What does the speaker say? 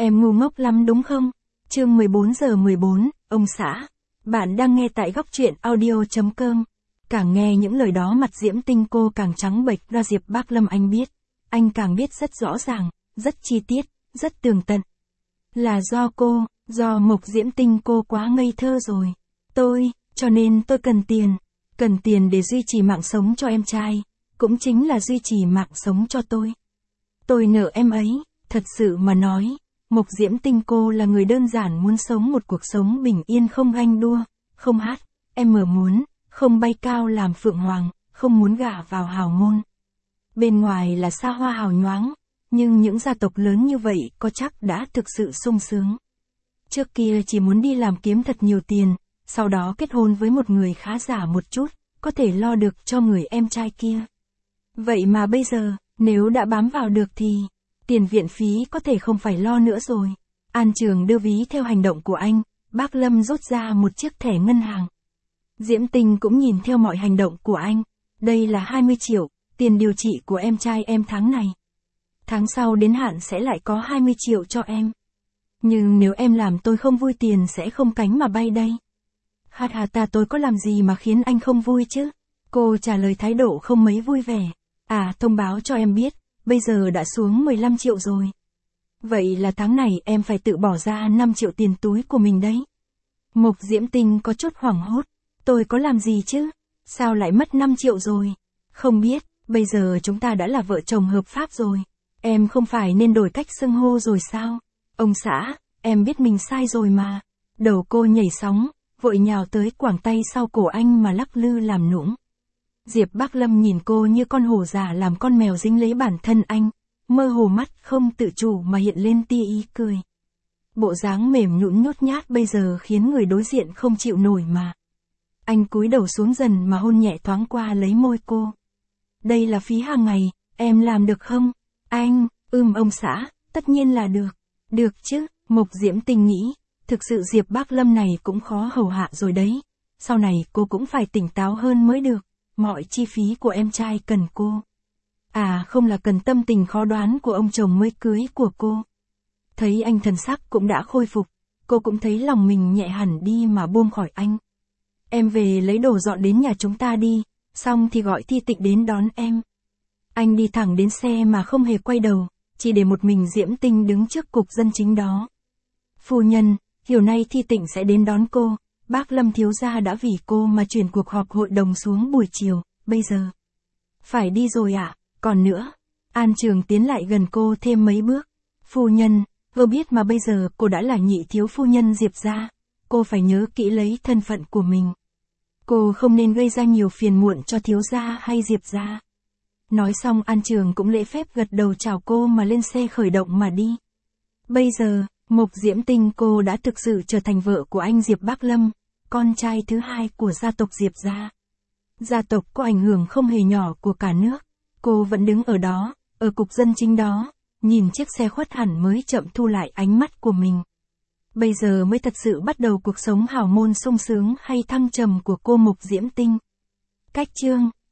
Em ngu ngốc lắm đúng không? Chương 14:14, ông xã. Bạn đang nghe tại góc truyện audio.com. Càng nghe những lời đó mặt Diễm Tinh cô càng trắng bệch ra. Diệp Bác Lâm anh biết. Anh càng biết rất rõ ràng, rất chi tiết, rất tường tận. Là do cô, do Mộc Diễm Tinh cô quá ngây thơ rồi. Cho nên tôi cần tiền. Cần tiền để duy trì mạng sống cho em trai. Cũng chính là duy trì mạng sống cho tôi. Tôi nợ em ấy. Thật sự mà nói, Mộc Diễm Tinh cô là người đơn giản muốn sống một cuộc sống bình yên, không ganh đua, không hát, em muốn, không bay cao làm phượng hoàng, không muốn gả vào hào môn. Bên ngoài là xa hoa hào nhoáng, nhưng những gia tộc lớn như vậy có chắc đã thực sự sung sướng. Trước kia chỉ muốn đi làm kiếm thật nhiều tiền, sau đó kết hôn với một người khá giả một chút, có thể lo được cho người em trai kia. Vậy mà bây giờ, nếu đã bám vào được thì tiền viện phí có thể không phải lo nữa rồi. An Trường đưa ví theo hành động của anh, Bác Lâm rút ra một chiếc thẻ ngân hàng. Diễm Tinh cũng nhìn theo mọi hành động của anh. Đây là 20 triệu, tiền điều trị của em trai em tháng này. Tháng sau đến hạn sẽ lại có 20 triệu cho em. Nhưng nếu em làm tôi không vui tiền sẽ không cánh mà bay đây. Tôi có làm gì mà khiến anh không vui chứ? Cô trả lời thái độ không mấy vui vẻ. Thông báo cho em biết, bây giờ đã xuống 15 triệu rồi. Vậy là tháng này em phải tự bỏ ra 5 triệu tiền túi của mình đấy. Mộc Diễm Tinh có chút hoảng hốt. Tôi có làm gì chứ? Sao lại mất 5 triệu rồi? Không biết, bây giờ chúng ta đã là vợ chồng hợp pháp rồi. Em không phải nên đổi cách xưng hô rồi sao? Ông xã, em biết mình sai rồi mà. Đầu cô nhảy sóng, vội nhào tới quàng tay sau cổ anh mà lắc lư làm nũng. Diệp Bác Lâm nhìn cô như con hổ già làm con mèo dính lấy bản thân anh, mơ hồ mắt không tự chủ mà hiện lên tia ý cười. Bộ dáng mềm nhũn nhút nhát bây giờ khiến người đối diện không chịu nổi mà. Anh cúi đầu xuống dần mà hôn nhẹ thoáng qua lấy môi cô. Đây là phí hàng ngày, em làm được không? Anh, ông xã, tất nhiên là được. Được chứ, Mộc Diễm Tinh nghĩ, thực sự Diệp Bác Lâm này cũng khó hầu hạ rồi đấy. Sau này cô cũng phải tỉnh táo hơn mới được. Mọi chi phí của em trai cần cô. Không là cần tâm tình khó đoán của ông chồng mới cưới của cô. Thấy anh thần sắc cũng đã khôi phục, cô cũng thấy lòng mình nhẹ hẳn đi mà buông khỏi anh. Em về lấy đồ dọn đến nhà chúng ta đi, xong thì gọi Thi Tịnh đến đón em. Anh đi thẳng đến xe mà không hề quay đầu, chỉ để một mình Diễm Tinh đứng trước cục dân chính đó. Phu nhân, chiều nay Thi Tịnh sẽ đến đón cô. Bác Lâm thiếu gia đã vì cô mà chuyển cuộc họp hội đồng xuống buổi chiều, bây giờ. Phải đi rồi ạ, còn nữa. An Trường tiến lại gần cô thêm mấy bước. Phu nhân, cô biết mà bây giờ cô đã là nhị thiếu phu nhân Diệp gia. Cô phải nhớ kỹ lấy thân phận của mình. Cô không nên gây ra nhiều phiền muộn cho thiếu gia hay Diệp gia. Nói xong An Trường cũng lễ phép gật đầu chào cô mà lên xe khởi động mà đi. Bây giờ, Mộc Diễm Tinh cô đã thực sự trở thành vợ của anh Diệp Bác Lâm, con trai thứ hai của gia tộc Diệp gia. Gia tộc có ảnh hưởng không hề nhỏ của cả nước. Cô vẫn đứng ở đó, ở cục dân chính đó, nhìn chiếc xe khuất hẳn mới chậm thu lại ánh mắt của mình. Bây giờ mới thật sự bắt đầu cuộc sống hào môn sung sướng hay thăng trầm của cô Mộc Diễm Tinh. Cách chương